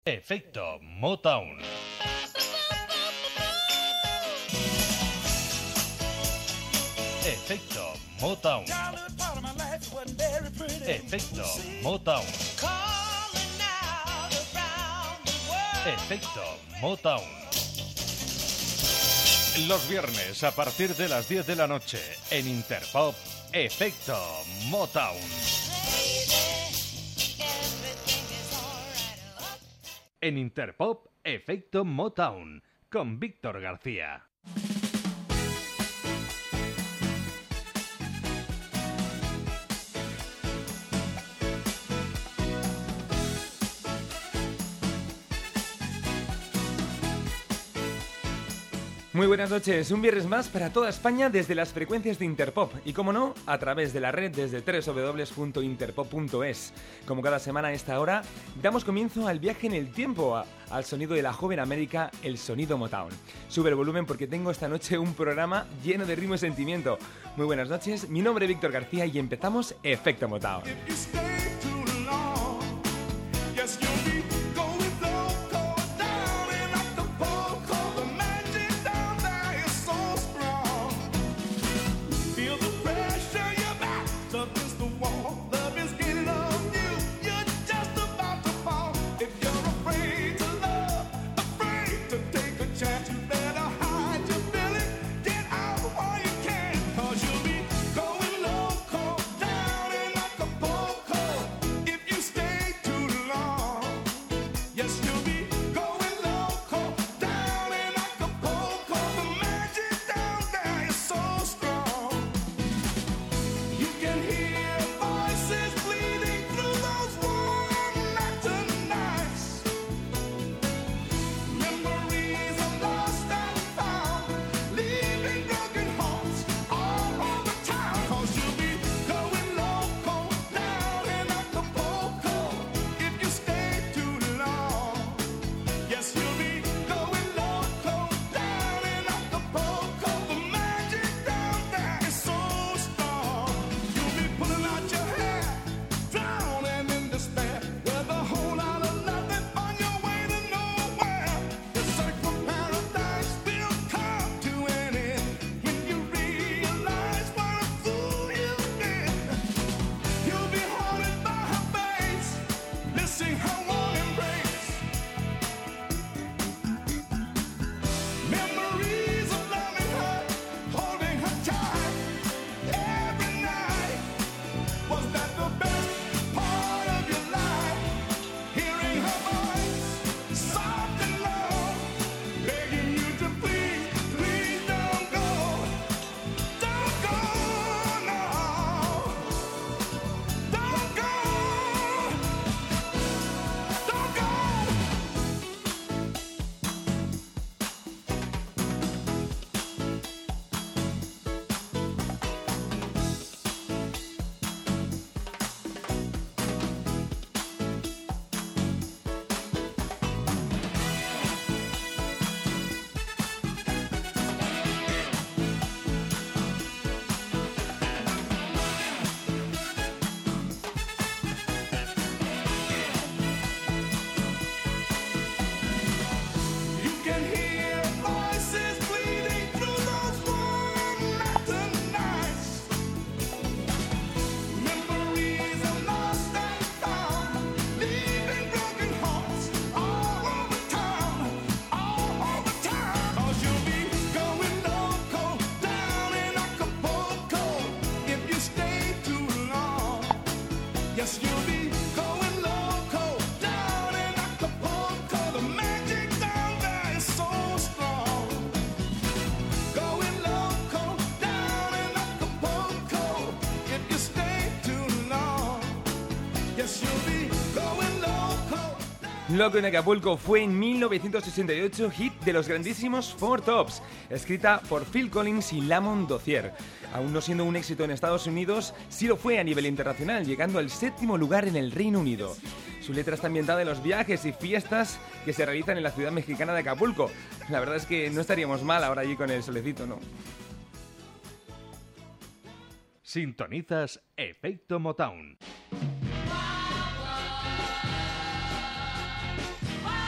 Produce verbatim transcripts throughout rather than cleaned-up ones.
Efecto Motown. Efecto Motown. Efecto Motown. Efecto Motown. Los viernes a partir de las diez de la noche en Interpop, Efecto Motown. En Interpop, Efecto Motown, con Víctor García. Muy buenas noches, un viernes más para toda España desde las frecuencias de Interpop y, como no, a través de la red desde doble u doble u doble u punto interpop punto es. Como cada semana a esta hora, damos comienzo al viaje en el tiempo, a, al sonido de la joven América, el sonido Motown. Sube el volumen porque tengo esta noche un programa lleno de ritmo y sentimiento. Muy buenas noches, mi nombre es Víctor García y empezamos Efecto Motown. Loco en Acapulco fue en mil novecientos sesenta y ocho hit de los grandísimos Four Tops, escrita por Phil Collins y Lamont Dozier. Aún no siendo un éxito en Estados Unidos, sí lo fue a nivel internacional, llegando al séptimo lugar en el Reino Unido. Su letra está ambientada en los viajes y fiestas que se realizan en la ciudad mexicana de Acapulco. La verdad es que no estaríamos mal ahora allí con el solecito, ¿no? Sintonizas Efecto Motown. Wow, wow.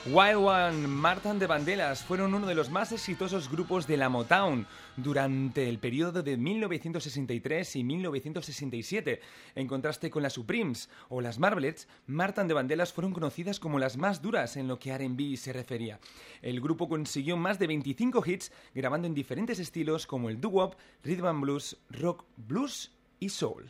Wild One, Marta and the Vandellas fueron uno de los más exitosos grupos de la Motown durante el periodo de mil novecientos sesenta y tres y mil novecientos sesenta y siete. En contraste con las Supremes o las Marvelettes, Marta and the Vandellas fueron conocidas como las más duras en lo que R and B se refería. El grupo consiguió más de veinticinco hits grabando en diferentes estilos como el doo-wop, rhythm and blues, rock, blues y soul.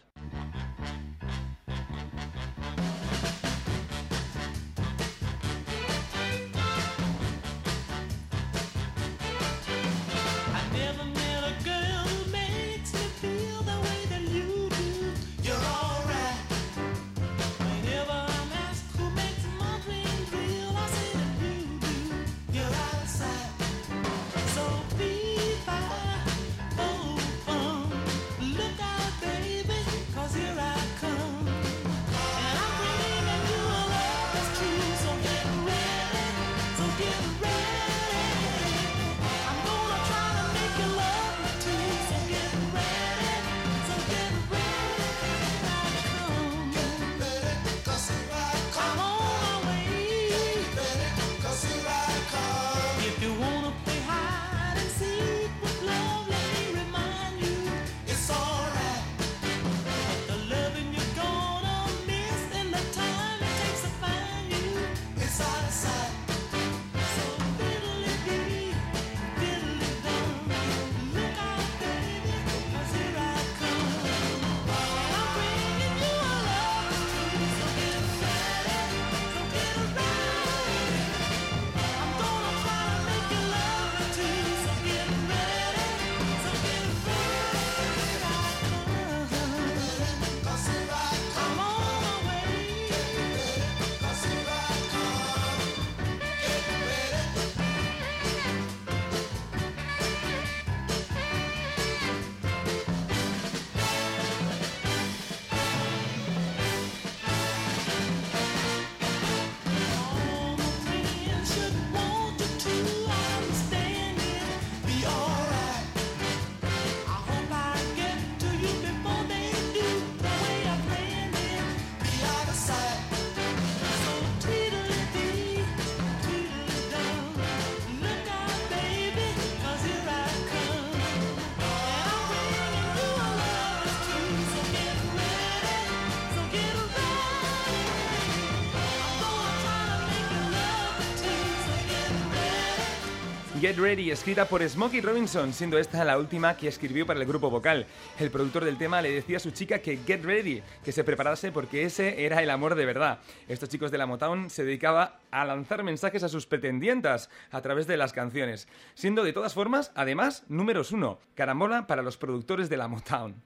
Get Ready, escrita por Smokey Robinson, siendo esta la última que escribió para el grupo vocal. El productor del tema le decía a su chica que Get Ready, que se preparase porque ese era el amor de verdad. Estos chicos de la Motown se dedicaban a lanzar mensajes a sus pretendientas a través de las canciones, siendo de todas formas, además, números uno. Carambola para los productores de la Motown.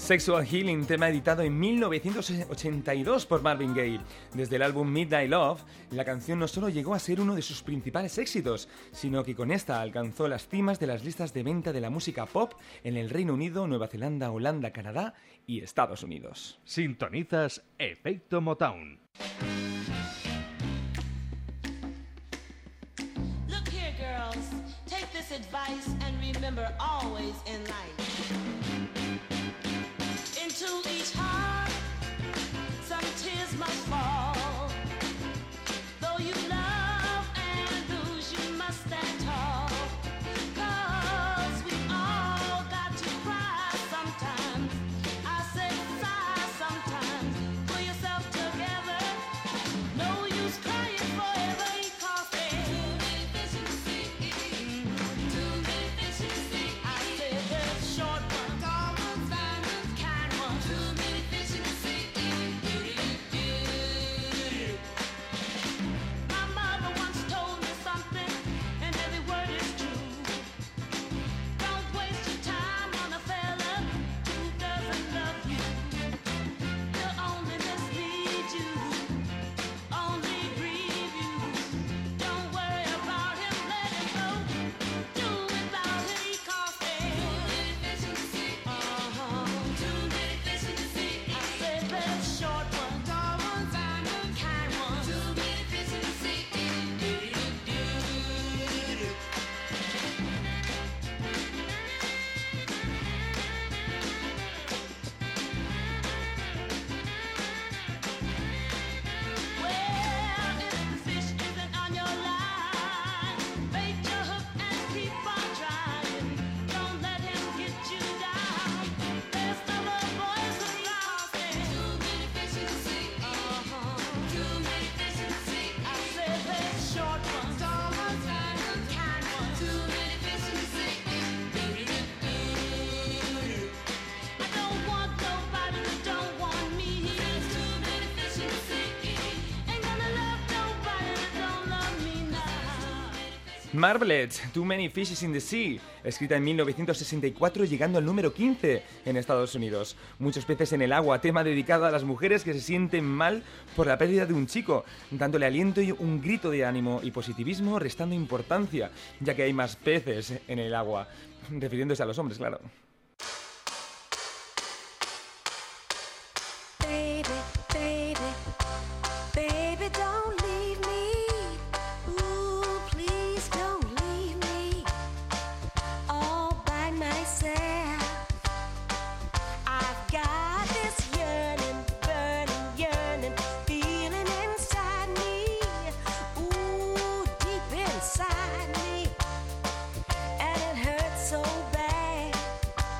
Sexual Healing, tema editado en mil novecientos ochenta y dos por Marvin Gaye. Desde el álbum Midnight Love, la canción no solo llegó a ser uno de sus principales éxitos, sino que con esta alcanzó las cimas de las listas de venta de la música pop en el Reino Unido, Nueva Zelanda, Holanda, Canadá y Estados Unidos. Sintonizas Efecto Motown. Look here, girls, take this advice and remember always in life. Into each heart, some tears must fall. Though you love and lose, you must stand tall. 'Cause we all got to cry sometimes. I said sigh sometimes. Pull yourself together. No use crying forever, 'cause there's too many fish in the sea. Too many fish in the sea. I said there's short ones, tall ones, fine ones, kind ones. Too many fish in the sea. My mother once told me something, and every word is true. Don't waste your time on a fella who doesn't love you. He'll only mislead you, only grieve you. Don't worry about him, let him go. Do without him, 'cause there's too many fish in the sea. Uh-huh. Too many fish in the sea. I said there's short ones, tall ones, fine ones, kind ones. Too many fish in the sea. Well, if the fish isn't on your line, bait your hook and keep on trying. Don't let him get you down. There's other boys around. Too many fish in the sea. Uh-huh. Too many fish in the sea. I said there's short ones, tall ones, fine ones, kind ones. Too many fish in the sea. I don't want nobody that don't want me. There's too many fish in the sea. Ain't gonna love nobody that don't love me now. Marvelettes, Too Many Fishes in the Sea, escrita en mil novecientos sesenta y cuatro, llegando al número quince en Estados Unidos. Muchos peces en el agua, tema dedicado a las mujeres que se sienten mal por la pérdida de un chico, dándole aliento y un grito de ánimo y positivismo, restando importancia, ya que hay más peces en el agua, refiriéndose a los hombres, claro. Baby, baby, baby, don't leave me. Ooh, please don't leave me all by myself. I've got this yearning, burning, yearning feeling inside me. Ooh, deep inside me, and it hurts so bad.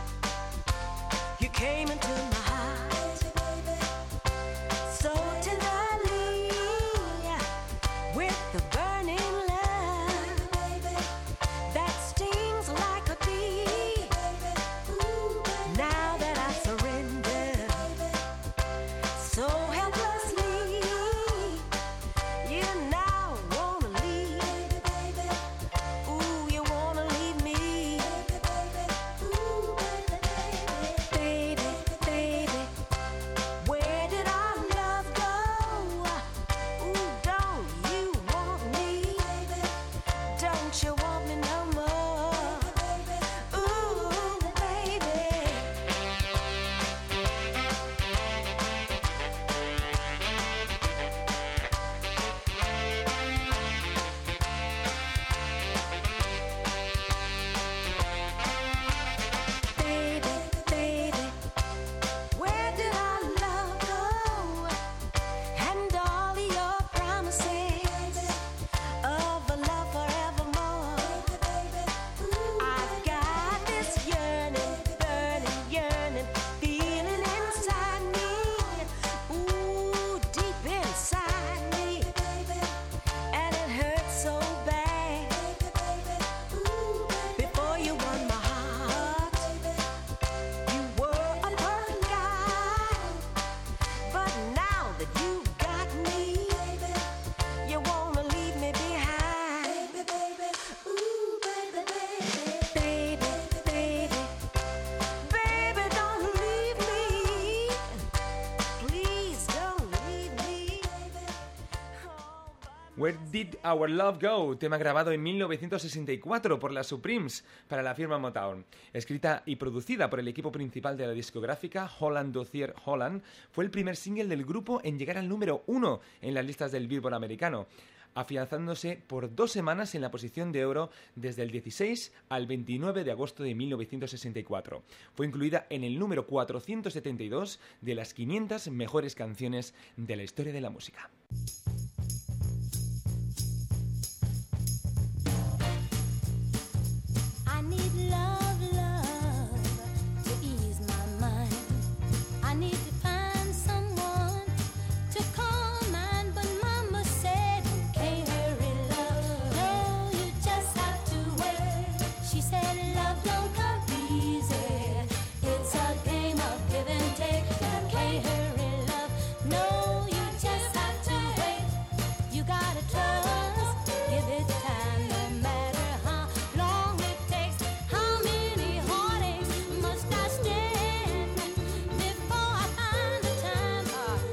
Where Did Our Love Go? Tema grabado en mil novecientos sesenta y cuatro por las Supremes para la firma Motown. Escrita y producida por el equipo principal de la discográfica, Holland Dozier Holland, fue el primer single del grupo en llegar al número uno en las listas del Billboard americano, afianzándose por dos semanas en la posición de oro desde el dieciséis al veintinueve de agosto de mil novecientos sesenta y cuatro. Fue incluida en el número cuatrocientos setenta y dos de las quinientas mejores canciones de la historia de la música. I need love, love to ease my mind. I need to find someone to call mine, but Mama said you can't hurry love. No, you just have to wait. She said love don't come easy. It's a game of give and take. You can't hurry love. No, you just have to wait. You gotta trust, give it time, no matter how long it takes. How many heartaches must I stand before I find the time?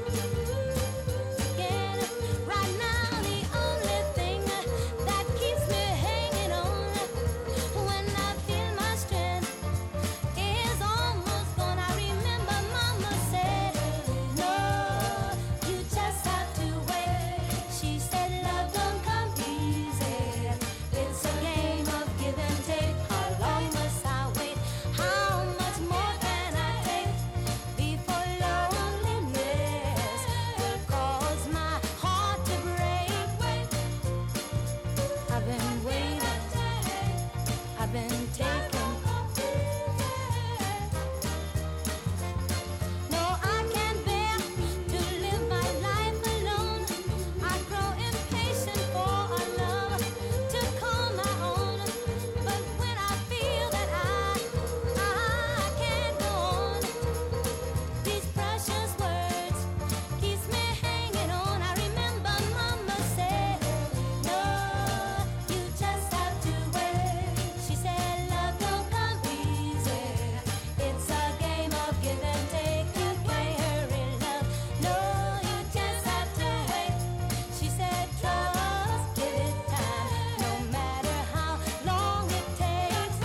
Get it right now. The only thing that keeps me hanging on when I feel my strength is almost gone. I remember Mama said, no, you just have to wait. She said love don't come easy. It's a game of give and take. How long must I wait? How much more can I take before loneliness will cause my heart to break? I've been waiting, I've been taking. No, I can't bear to live my life alone. I grow impatient for a love to call my own. But when I feel that I, I can't go on, these precious words keeps me hanging on. I remember Mama said, no, you just have to wait. She said love don't come easy. It's a game of give and take. You can't hurry love. No, you just have to wait. She said trust, give it time, no matter how long it takes.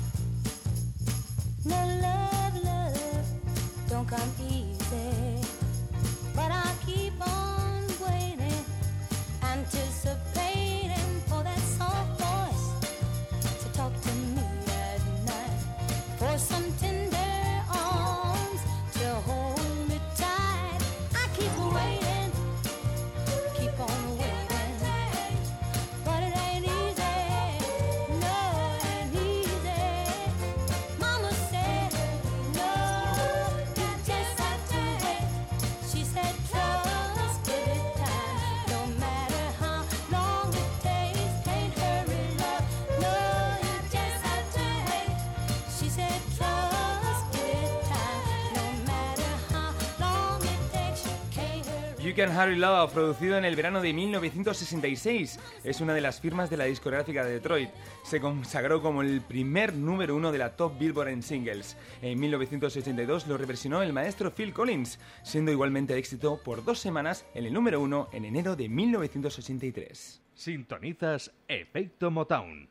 No love, love don't come easy, but I'll keep on waiting, anticipating for that soft voice to talk to me at night, for some tender arms to hold me tight. I keep waiting, keep on waiting, but it ain't easy. No, it ain't easy. Mama said, no, you just have to wait. She said trust, give it time, no matter how long it takes. Can't hurry love. No, you just have to wait. She said trust, give it time, no matter how long it takes. Can't hurry. You Can Hurry Love, producido en el verano de mil novecientos sesenta y seis, es una de las firmas de la discográfica de Detroit. Se consagró como el primer número uno de la Top Billboard en singles. En mil novecientos ochenta y dos lo reversionó el maestro Phil Collins, siendo igualmente éxito por dos semanas en el número uno en enero de mil novecientos ochenta y tres. Sintonizas Efecto Motown.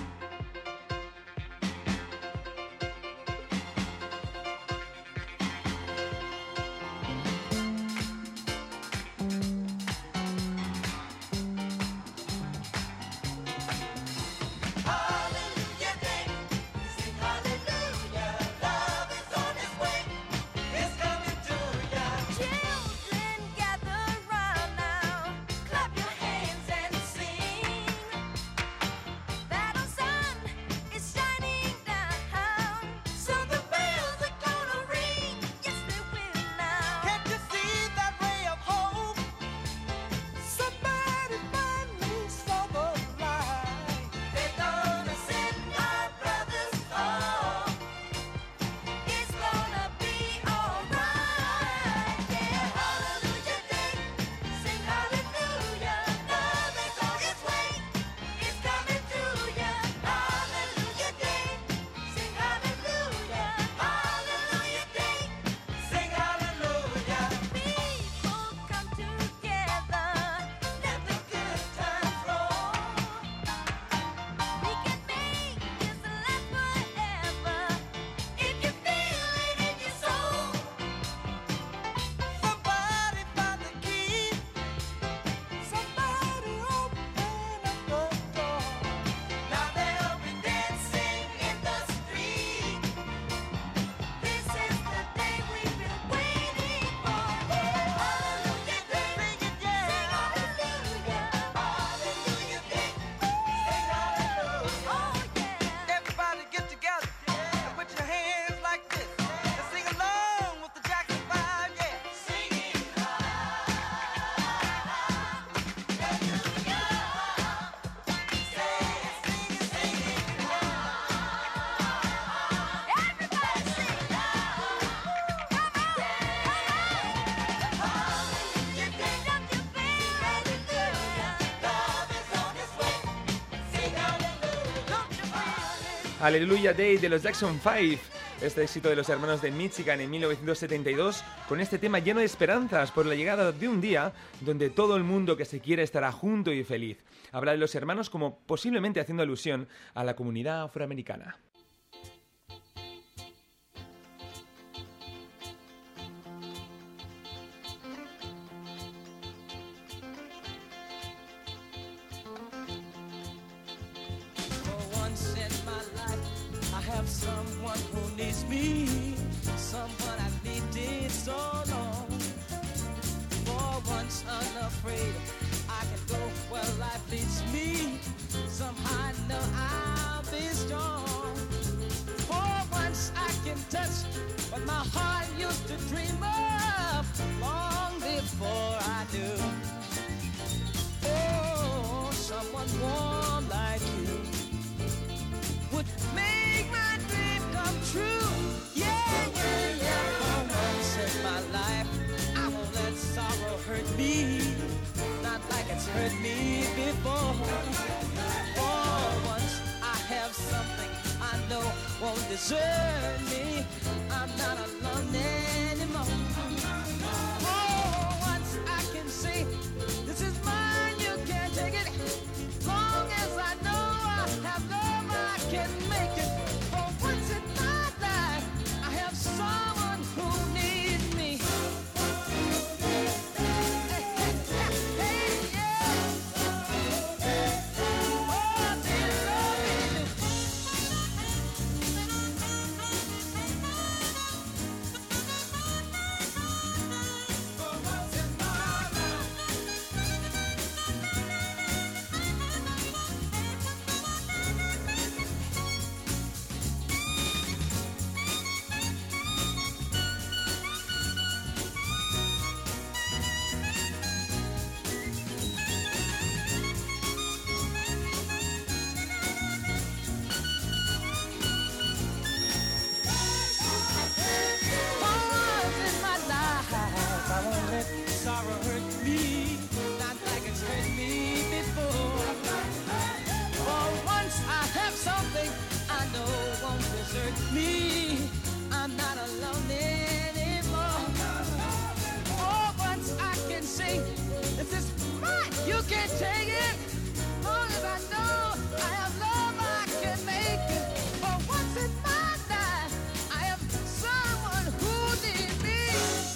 Hallelujah day, sing hallelujah, love is on its way, it's coming to ya. Children gather round now, clap your hands and sing. That Hallelujah Day de los Jackson five. Este éxito de los hermanos de Michigan en mil novecientos setenta y dos, con este tema lleno de esperanzas por la llegada de un día donde todo el mundo que se quiere estará junto y feliz. Habla de los hermanos como posiblemente haciendo alusión a la comunidad afroamericana. Someone who needs me, someone I've needed so long. For once unafraid, I can go where life leads me. Somehow I know I'll be strong. For once I can touch what my heart used to dream of long before I knew. Oh, someone warm like you would make my dream come true. Yeah, yeah, yeah. For once in my life, I won't let sorrow hurt me, not like it's hurt me before. For once I have something I know won't desert me. I'm not alone anymore. For once I can say, this is mine, you can't take it. Long as I know I have love, I can make it. For once in my life, I have someone who needs me. Hey, hey, hey, yeah. Oh, they love me. For once in my life. Once in my life, I won't let sorrow hurt me, not like it's hurt me before. For once I have something I know won't desert me. I'm not alone anymore. For once I can say, this is mine, you can't take it. Long as I know I have love, I can make it. For once in my life, I have someone who needs me.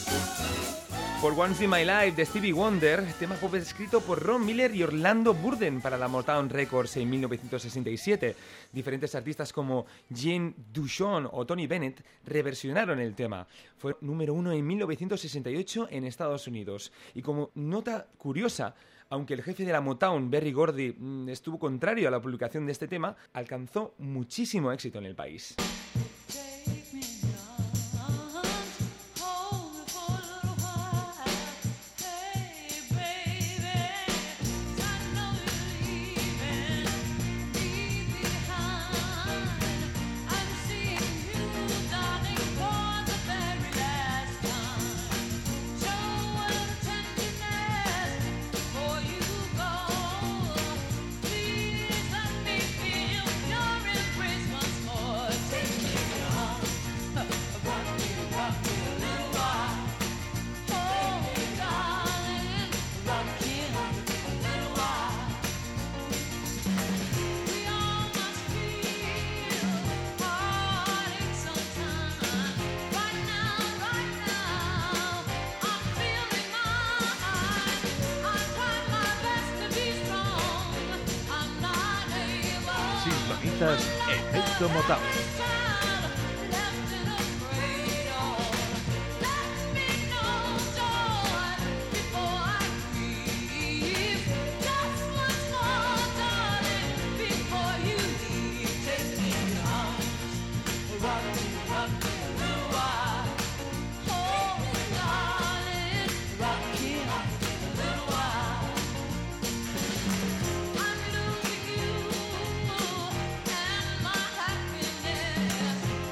For Once in My Life de Stevie Wonder, tema pop escrito por Ron Miller y Orlando Burden para la Motown Records en mil novecientos sesenta y siete. Diferentes artistas como Jane Duchon o Tony Bennett reversionaron el tema. Fue número uno en mil novecientos sesenta y ocho en Estados Unidos. Y como nota curiosa, aunque el jefe de la Motown, Berry Gordy, mm, estuvo contrario a la publicación de este tema, alcanzó muchísimo éxito en el país. Take me arms, hold me for a little while. Hey, baby, I know you're leaving me behind. I'm seeing you, darling, for the very last time. Show a little tenderness before you go. Please let me feel your embrace once more. Take me home, rock me, rock me a little while. Oh, darling, rock me a little while. We all must feel heartache sometime. Right now, right now, I'm feeling mine. I try my best to be strong. I'm not able. Sintonizas Efecto Motown. Left in a cradle. Let me know joy before I leave. Just once more, darling, before you leave. Take me home, rock me, rock me a little while. Oh, darling, rock me a little while. I'm losing you and my happiness.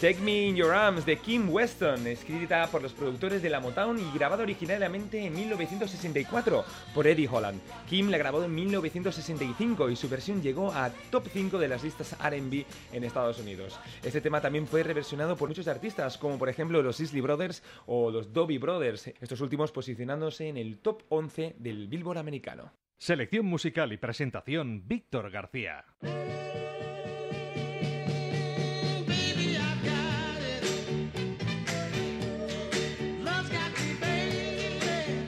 Take Me in Your Arms de Kim Weston, escrita por los productores de la Motown y grabada originalmente en mil novecientos sesenta y cuatro por Eddie Holland. Kim la grabó en mil novecientos sesenta y cinco y su versión llegó a top cinco de las listas R and B en Estados Unidos. Este tema también fue reversionado por muchos artistas, como por ejemplo los Isley Brothers o los Doobie Brothers, estos últimos posicionándose en el top once del Billboard americano. Selección musical y presentación, Víctor García. Baby, I got it. Love's got me, baby.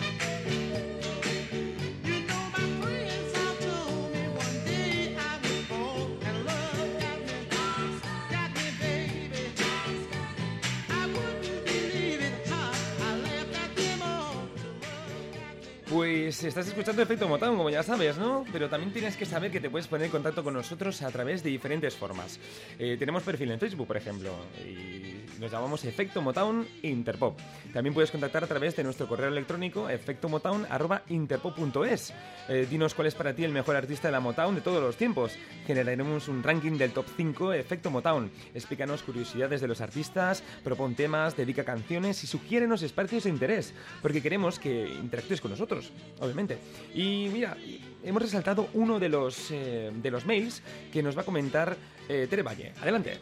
You know my friends all told me one day I would fall, and love got me, got me, baby. I wouldn't believe it, how I laughed at them all. Pues estás escuchando Efecto Motown, como ya sabes, ¿no? Pero también tienes que saber que te puedes poner en contacto con nosotros a través de diferentes formas. Eh, tenemos perfil en Facebook, por ejemplo, y nos llamamos Efecto Motown Interpop. También puedes contactar a través de nuestro correo electrónico efectomotown arroba interpop punto es. Eh, dinos cuál es para ti el mejor artista de la Motown de todos los tiempos. Generaremos un ranking del top cinco Efecto Motown. Explícanos curiosidades de los artistas, propon temas, dedica canciones y sugiérenos espacios de interés, porque queremos que interactúes con nosotros, obviamente. Y mira, hemos resaltado uno de los, eh, de los mails que nos va a comentar eh, Tere Valle. Adelante.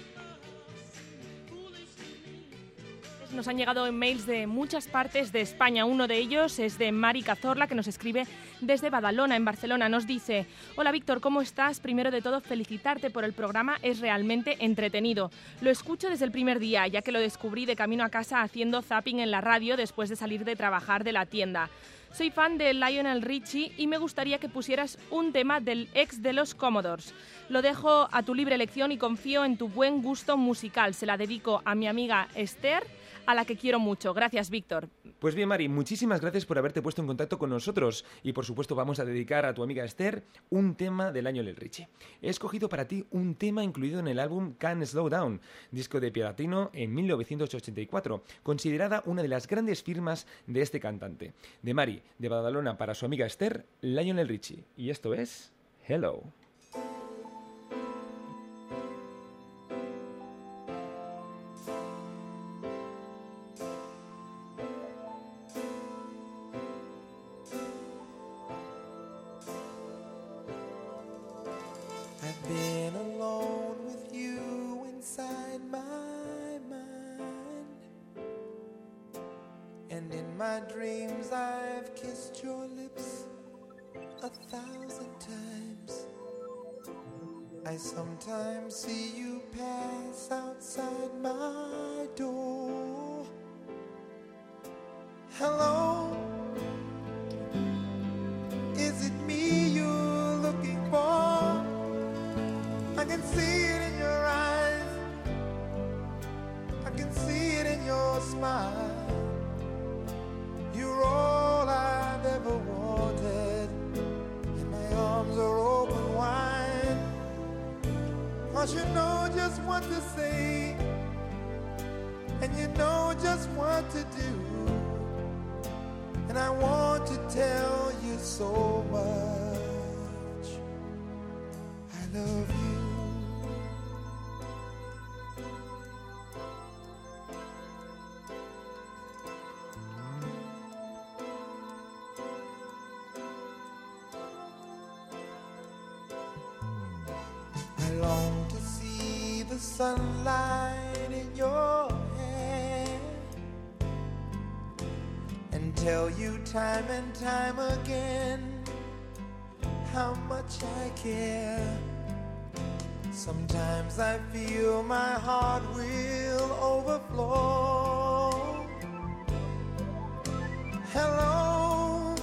Nos han llegado mails de muchas partes de España. Uno de ellos es de Mari Cazorla, que nos escribe desde Badalona, en Barcelona. Nos dice: hola Víctor, ¿cómo estás? Primero de todo, felicitarte por el programa, es realmente entretenido. Lo escucho desde el primer día, ya que lo descubrí de camino a casa haciendo zapping en la radio después de salir de trabajar de la tienda. Soy fan de Lionel Richie y me gustaría que pusieras un tema del ex de los Commodores. Lo dejo a tu libre elección y confío en tu buen gusto musical. Se la dedico a mi amiga Esther, a la que quiero mucho. Gracias, Víctor. Pues bien, Mari, muchísimas gracias por haberte puesto en contacto con nosotros y por supuesto vamos a dedicar a tu amiga Esther un tema del año Lionel Richie. He escogido para ti un tema incluido en el álbum Can't Slow Down, disco de platino en mil novecientos ochenta y cuatro, considerada una de las grandes firmas de este cantante. De Mari, de Badalona, para su amiga Esther, Lionel Richie. Y esto es Hello. I've been alone with you inside my mind, and in my dreams I've kissed your lips a thousand times. I sometimes see you pass outside my door. Hello, is it me you're looking for? I can see it in your eyes, I can see it in your smile. You're all I've ever wanted, and my arms are open wide. 'Cause you know just what to say, and you know just what to do, and I want to tell you so much I love you. I long to see the sunlight in your hair and tell you time and time again how much I care. Sometimes I feel my heart will overflow. Hello,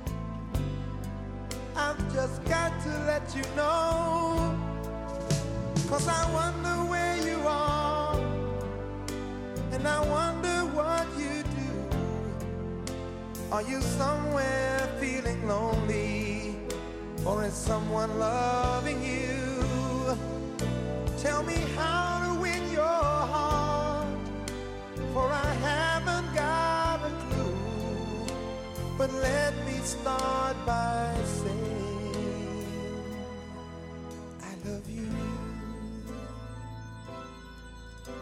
I've just got to let you know, 'cause I wonder where you are, and I wonder what you do. Are you somewhere feeling lonely, or is someone loving you? Tell me how to win your heart, for I haven't got a clue. But let me start by saying I love you.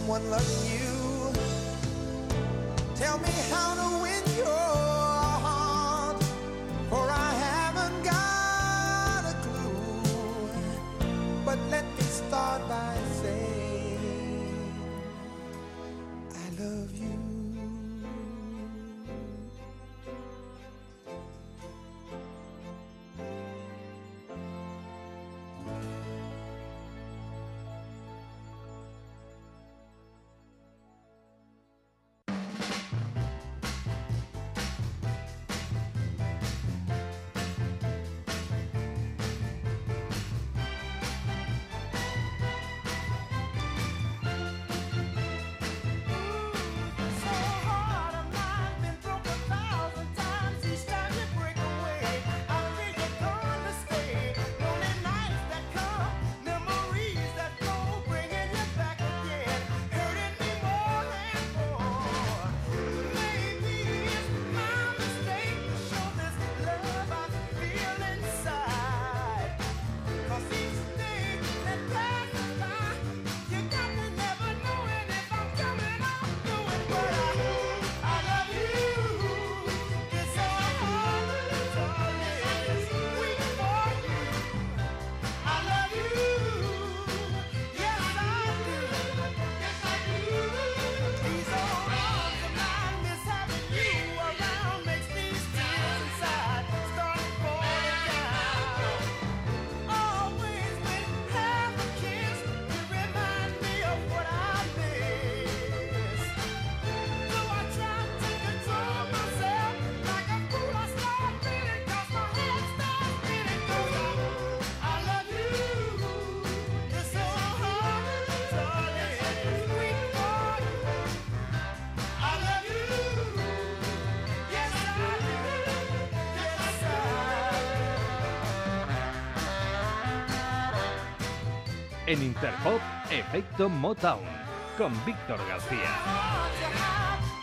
someone loving you. Tell me how to win your heart, for I haven't got a clue. But let me start by saying I love you. En Interpop, Efecto Motown, con Víctor García.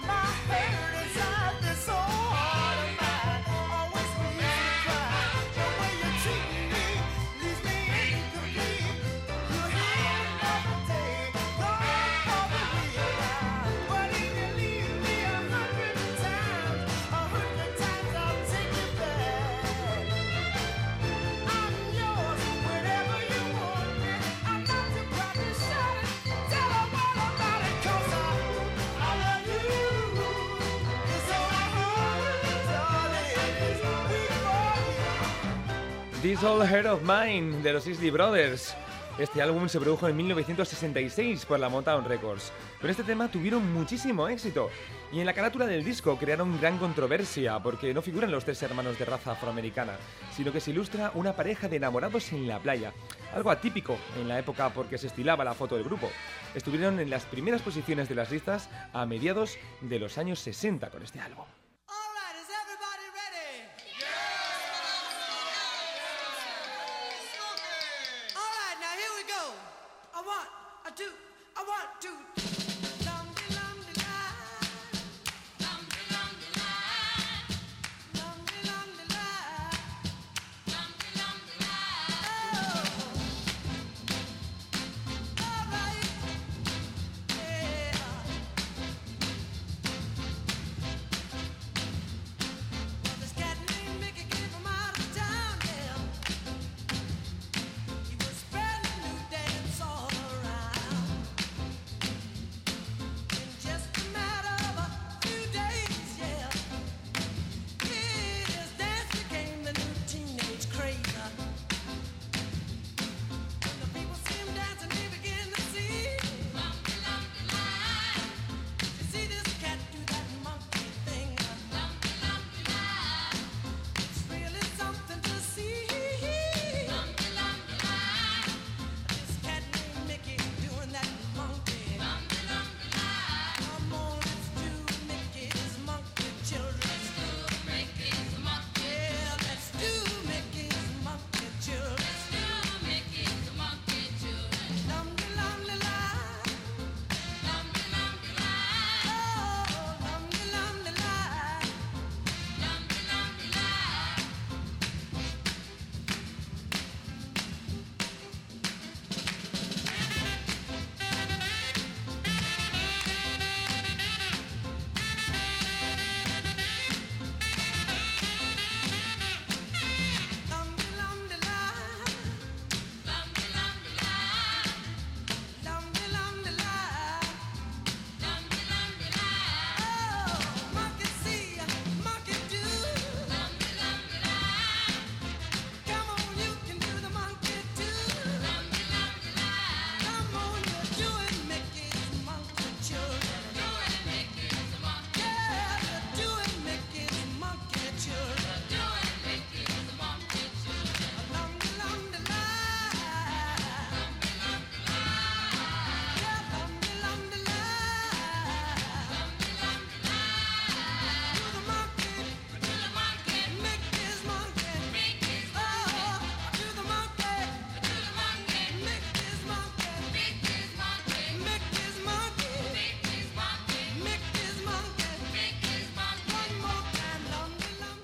This Old Heart of Mine, de los Isley Brothers. Este álbum se produjo en mil novecientos sesenta y seis por la Motown Records. Con este tema tuvieron muchísimo éxito y en la carátula del disco crearon gran controversia porque no figuran los tres hermanos de raza afroamericana, sino que se ilustra una pareja de enamorados en la playa, algo atípico en la época porque se estilaba la foto del grupo. Estuvieron en las primeras posiciones de las listas a mediados de los años sesenta con este álbum.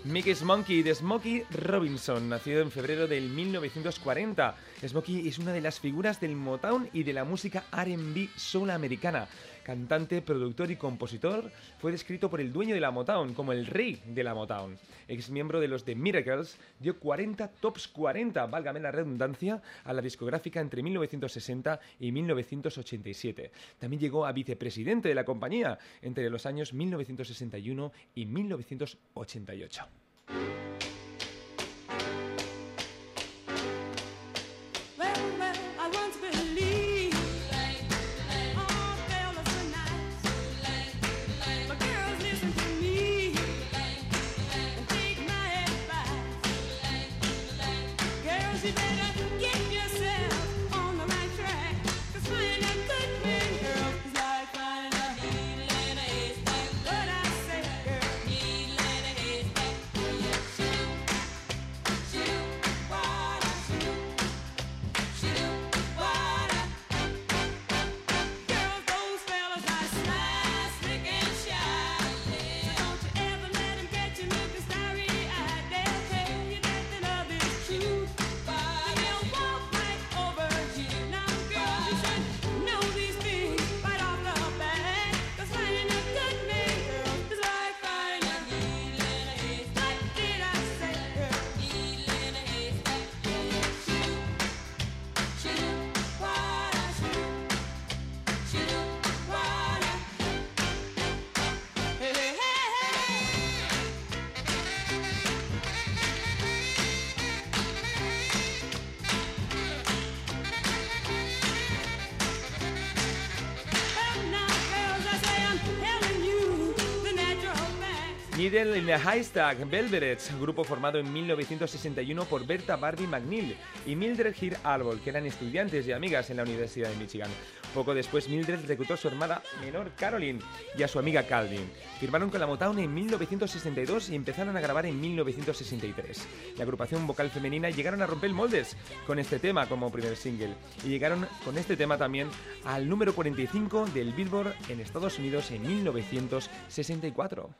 Mickey Smokey de Smokey Robinson, nacido en febrero del mil novecientos cuarenta. Smokey es una de las figuras del Motown y de la música R and B soul americana. Cantante, productor y compositor, fue descrito por el dueño de la Motown como el rey de la Motown. Ex miembro de los The Miracles, dio cuarenta tops cuarenta, válgame la redundancia, a la discográfica entre mil novecientos sesenta y mil novecientos ochenta y siete. También llegó a vicepresidente de la compañía entre los años mil novecientos sesenta y uno y mil novecientos ochenta y ocho. Well, well, I once believed all fellas were nice, but girls listen to me and take my advice. Girls, you better get yourself on the right track, 'cause finding a good man, girl, is like finding a needle in a haystack. What I say, girl, needle in a haystack. Shoot, shoot, what I shoot. Shoot, what I- Girls, those fellas are sly, slick and shy. So don't you ever let 'em get you looking starry-eyed. They'll tell you that the love is true, but they'll walk right over you. Now, girls, you should know these things right off the bat, 'cause finding a good man, girl, is like finding a needle in a haystack. What did I say, girl? Needle in a haystack. Shoot, shoot, what I shoot. Shoot, what I- Hey, hey, hey, Well, now, girls, I say I'm telling you the natural facts. Needle in a Haystack, Velvets, grupo formado en mil novecientos sesenta y uno por Berta Barbie McNeil y Mildred Hear Arbol, que eran estudiantes y amigas en la Universidad de Michigan. Poco después, Mildred reclutó a su hermana menor Caroline y a su amiga Calvin. Firmaron con la Motown en mil novecientos sesenta y dos y empezaron a grabar en mil novecientos sesenta y tres. La agrupación vocal femenina llegaron a romper moldes con este tema como primer single y llegaron con este tema también al número cuarenta y cinco del Billboard en Estados Unidos en mil novecientos sesenta y cuatro.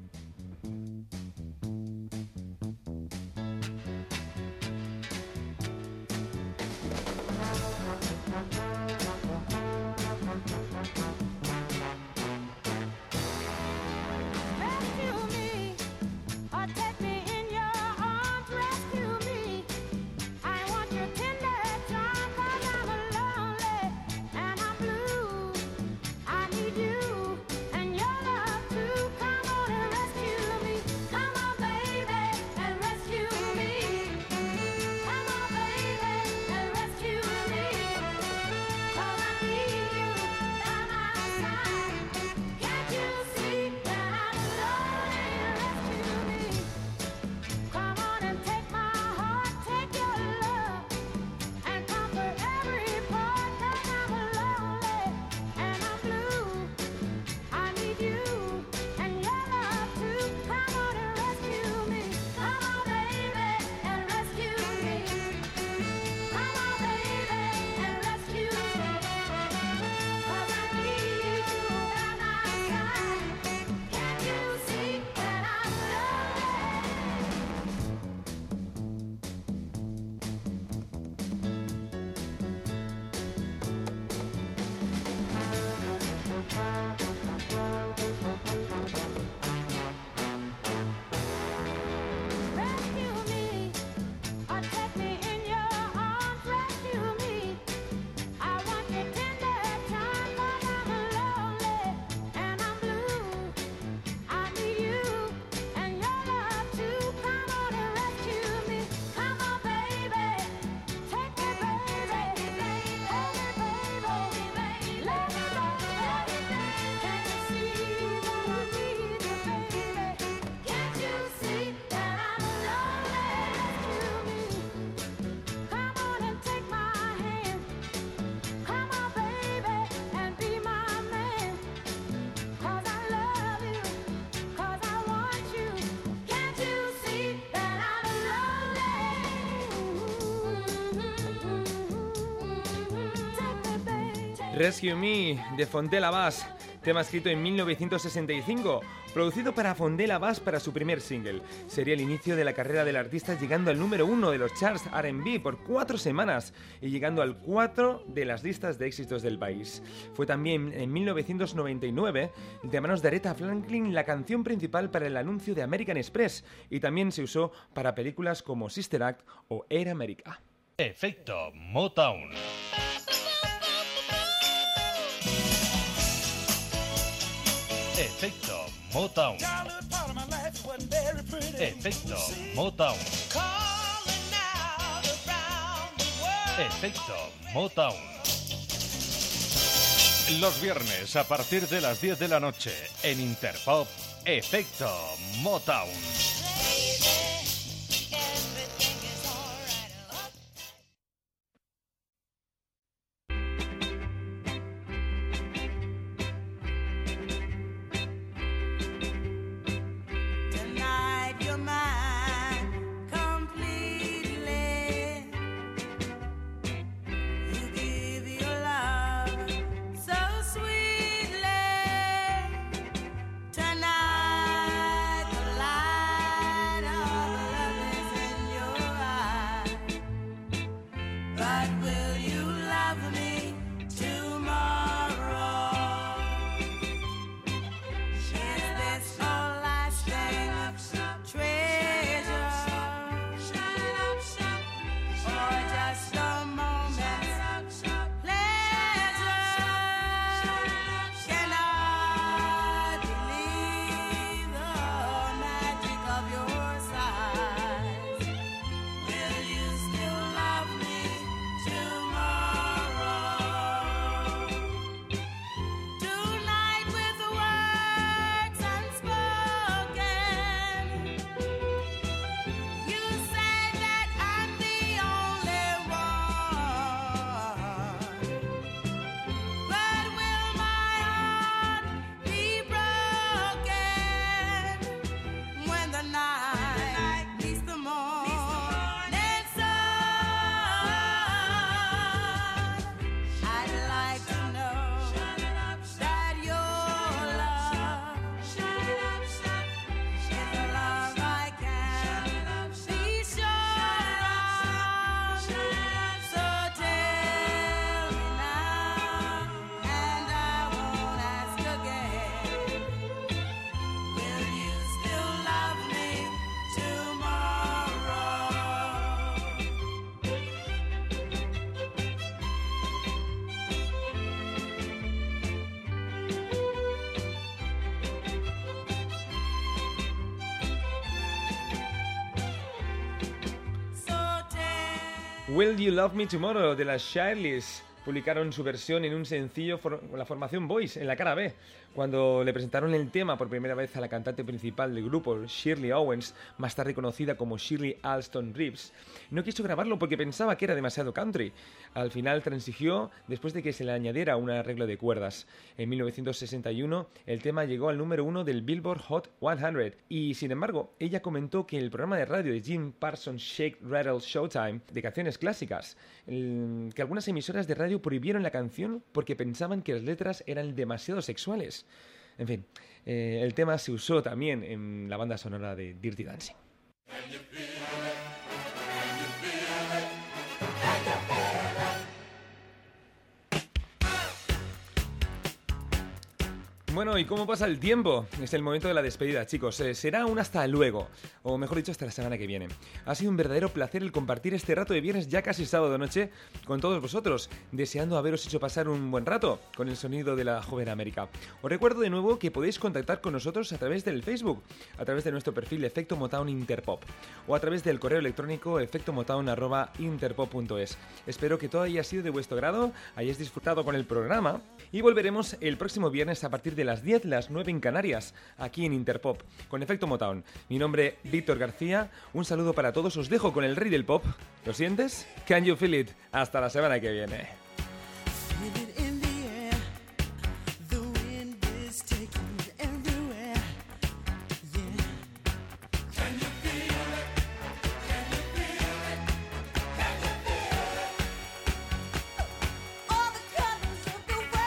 Rescue me, or take me in your arms. Rescue me. I want your tender charm, 'cause I'm lonely and I'm blue. I need you and your love too. Come on and rescue Rescue Me, de Fontella Bass, tema escrito en mil novecientos sesenta y cinco, producido para Fontella Bass para su primer single. Sería el inicio de la carrera del artista, llegando al número uno de los charts R and B por cuatro semanas y llegando al cuatro de las listas de éxitos del país. Fue también en mil novecientos noventa y nueve, de manos de Aretha Franklin, la canción principal para el anuncio de American Express, y también se usó para películas como Sister Act o Air America. Efecto Motown. Efecto Motown. Efecto Motown. Efecto Motown. Los viernes a partir de las diez de la noche en Interpop, Efecto Motown. Will You Love Me Tomorrow de las Shirleys publicaron su versión en un sencillo con la formación Voice en la cara B. Cuando le presentaron el tema por primera vez a la cantante principal del grupo, Shirley Owens, más tarde conocida como Shirley Alston Reeves, no quiso grabarlo porque pensaba que era demasiado country. Al final transigió después de que se le añadiera un arreglo de cuerdas. En mil novecientos sesenta y uno el tema llegó al número uno del Billboard Hot cien y, sin embargo, ella comentó que el programa de radio de Jim Parsons Shake, Rattle, Showtime de canciones clásicas, el, que algunas emisoras de radio prohibieron la canción porque pensaban que las letras eran demasiado sexuales. En fin, eh, el tema se usó también en la banda sonora de Dirty Dancing. Bueno, ¿y cómo pasa el tiempo? Es el momento de la despedida, chicos. Eh, será un hasta luego, o mejor dicho, hasta la semana que viene. Ha sido un verdadero placer el compartir este rato de viernes, ya casi sábado noche, con todos vosotros, deseando haberos hecho pasar un buen rato con el sonido de la joven América. Os recuerdo de nuevo que podéis contactar con nosotros a través del Facebook, a través de nuestro perfil Efecto Motown Interpop, o a través del correo electrónico efectomotown arroba interpop punto es. Espero que todo haya sido de vuestro grado, hayáis disfrutado con el programa, y volveremos el próximo viernes a partir de las diez, las nueve en Canarias, aquí en Interpop, con Efecto Motown. Mi nombre, Víctor García, un saludo para todos, os dejo con el rey del pop. ¿Lo sientes? Can you feel it? Hasta la semana que viene. All the colors of the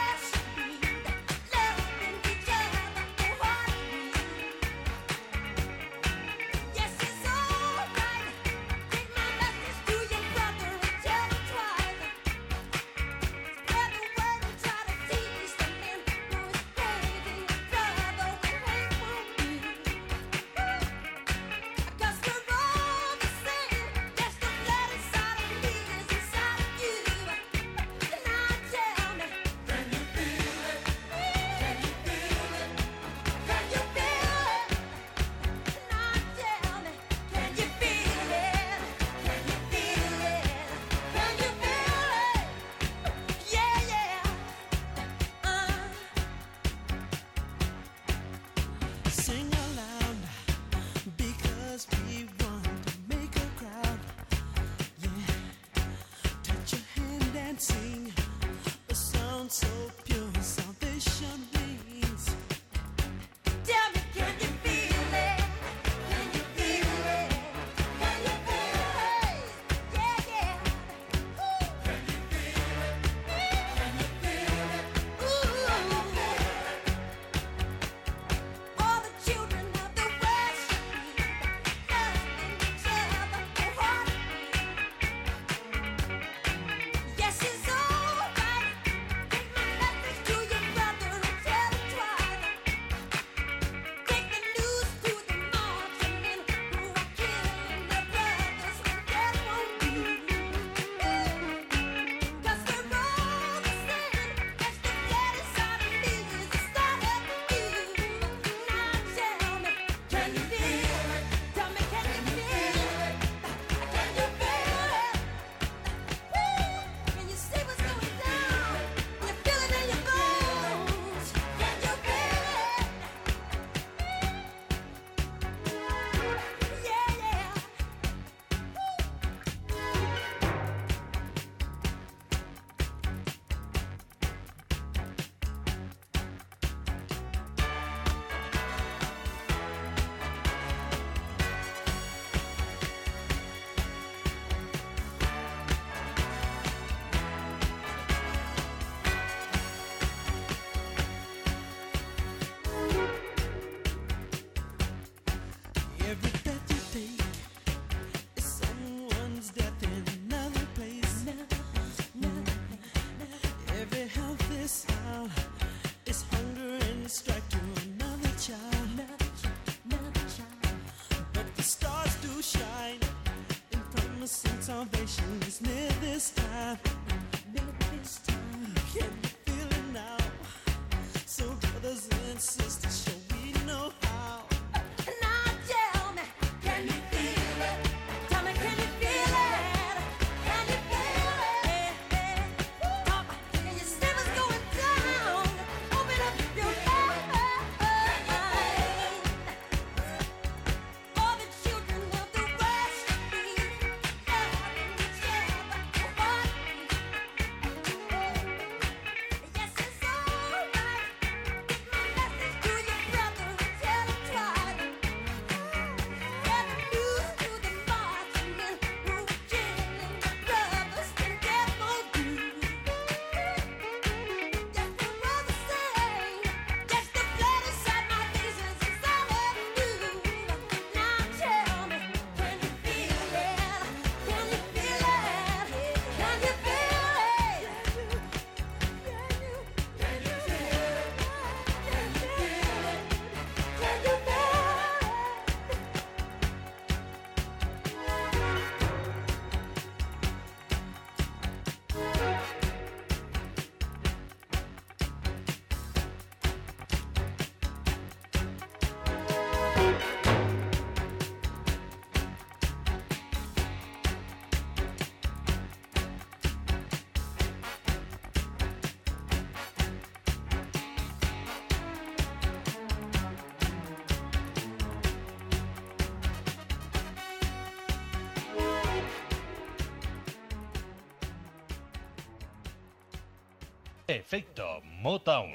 Efecto Motown.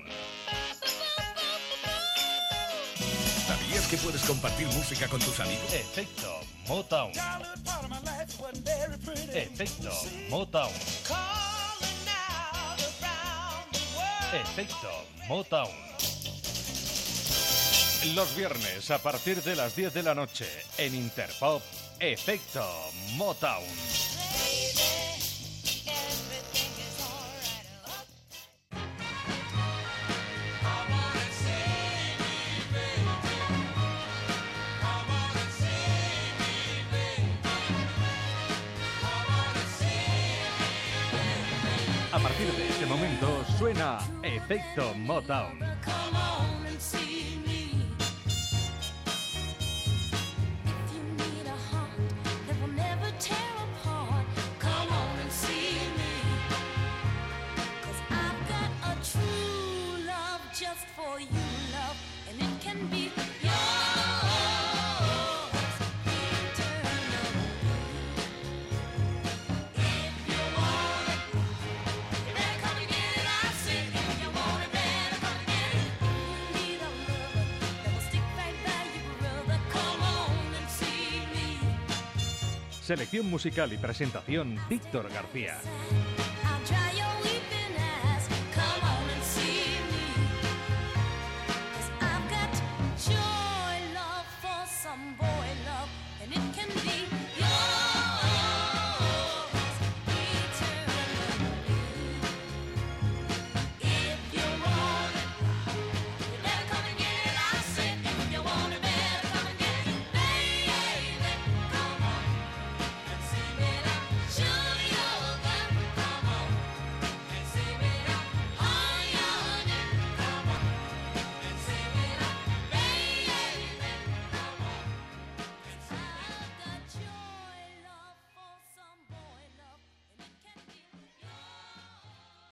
¿Sabías que puedes compartir música con tus amigos? Efecto Motown. Efecto Motown. Efecto Motown. Los viernes a partir de las diez de la noche en Interpop, Efecto Motown. A partir de este momento suena Efecto Motown. Come on and see me. If you need a heart that will never tear apart, come on and see me. 'Cause I've got a true love just for you, love, and it can be yours eternally. If you want it, you better come and get it. I say, if you want it, better come and get it. You need a lover that will stick right by you, brother. Come on and see me. Selección musical y presentación Víctor García.